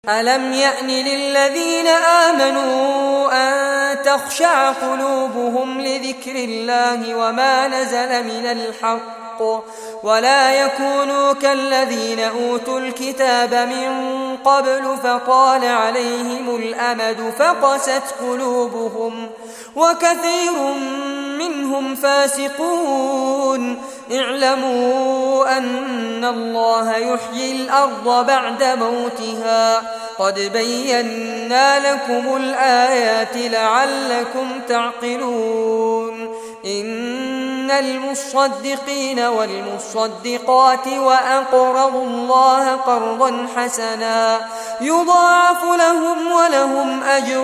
ألم يأن للذين آمنوا أن تخشع قلوبهم لذكر الله وما نزل من الحق ولا يكونوا كالذين أوتوا الكتاب من قبل فطال عليهم الأمد فقست قلوبهم وكثير منهم فاسقون اعلموا أن الله يحيي الأرض بعد موتها قد بينا لكم الآيات لعلكم تعقلون إن المصدقين والمصدقات وأقرضوا الله قرضا حسنا يضاعف لهم ولهم أجر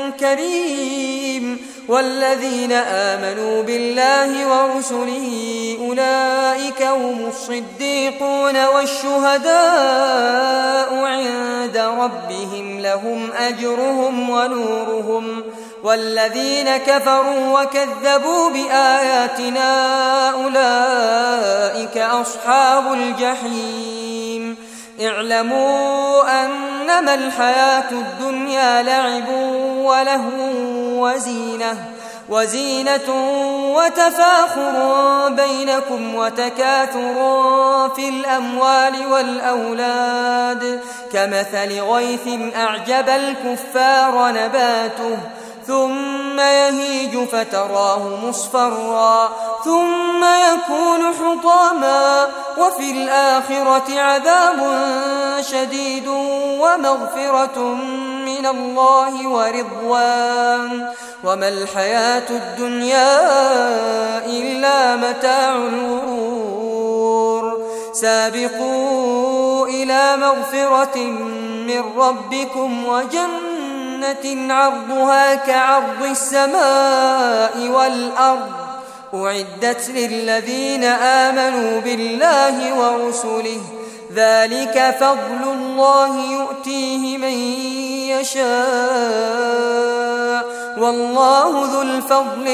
كريم والذين آمنوا بالله ورسله أولئك هم الصديقون والشهداء عند ربهم لهم أجرهم ونورهم والذين كفروا وكذبوا بآياتنا أولئك أصحاب الجحيم اعلموا أنما الحياة الدنيا لعب ولهو وزينة وتفاخر بينكم وتكاثر في الأموال والأولاد كمثل غيث أعجب الكفار نباته ثم يهيج فتراه مصفرا ثم يكون حطاما وفي الآخرة عذاب شديد ومغفرة من الله ورضوان وما الحياة الدنيا إلا متاع الغرور سابقوا إلى مغفرة من ربكم وجنة عرضها كعرض السماء والأرض أعدت للذين آمنوا بالله ورسله ذلك فضل الله يؤتيه من يشاء والله ذو الفضل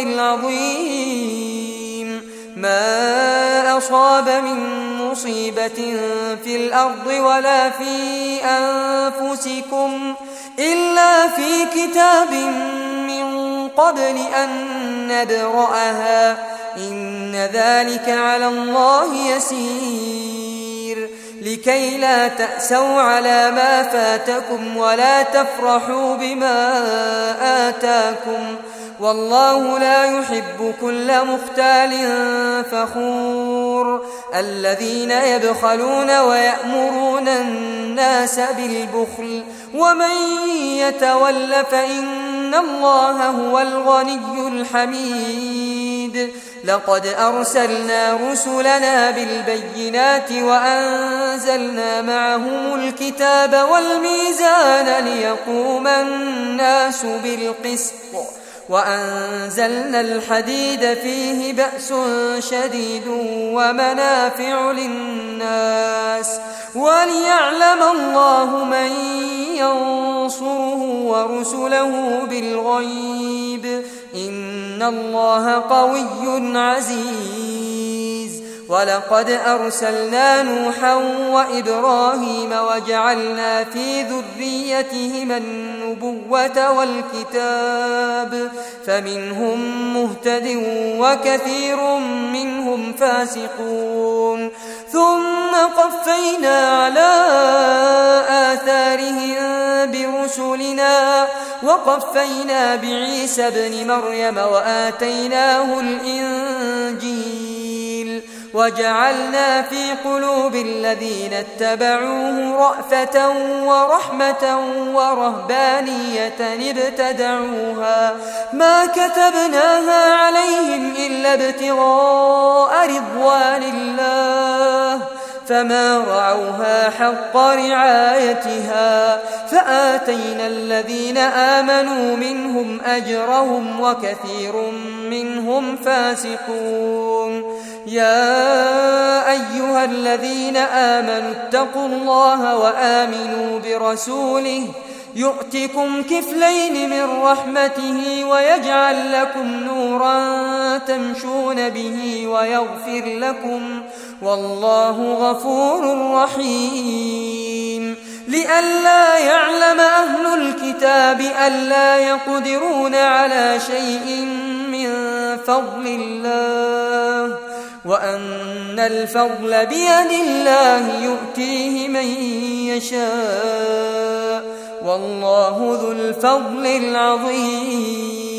العظيم ما أصاب من مصيبة في الأرض ولا في أنفسكم إلا في كتاب من قبل أن نبرأها إن ذلك على الله يسير لكي لا تأسوا على ما فاتكم ولا تفرحوا بما آتاكم والله لا يحب كل مختال فخور الذين يبخلون ويأمرون الناس بالبخل ومن يتول فإن الله هو الغني الحميد لقد أرسلنا رسلنا بالبينات وأنزلنا معهم الكتاب والميزان ليقوم الناس بالقسط وأنزلنا الحديد فيه بأس شديد ومنافع للناس وليعلم الله من ينصره ورسله بالغيب إن الله قوي عزيز ولقد أرسلنا نوحا وإبراهيم وجعلنا في ذريتهما النبوة والكتاب فمنهم مهتد وكثير منهم فاسقون ثم قفينا على آثارهم برسلنا وقفينا بعيسى ابن مريم وآتيناه الإنجيل وجعلنا في قلوب الذين اتبعوه رأفة ورحمة ورهبانية ابتدعوها ما كتبناها عليهم إلا ابتغاء رضوان الله فما رعوها حق رعايتها فآتينا الذين آمنوا منهم أجرهم وكثير منهم فاسقون يا أيها الذين آمنوا اتقوا الله وآمنوا برسوله يؤتكم كفلين من رحمته ويجعل لكم نورا تمشون به ويغفر لكم والله غفور رحيم لئلا يعلم أهل الكتاب ألا يقدرون على شيء من فضل الله وأن الفضل بيد الله يؤتيه من يشاء والله ذو الفضل العظيم.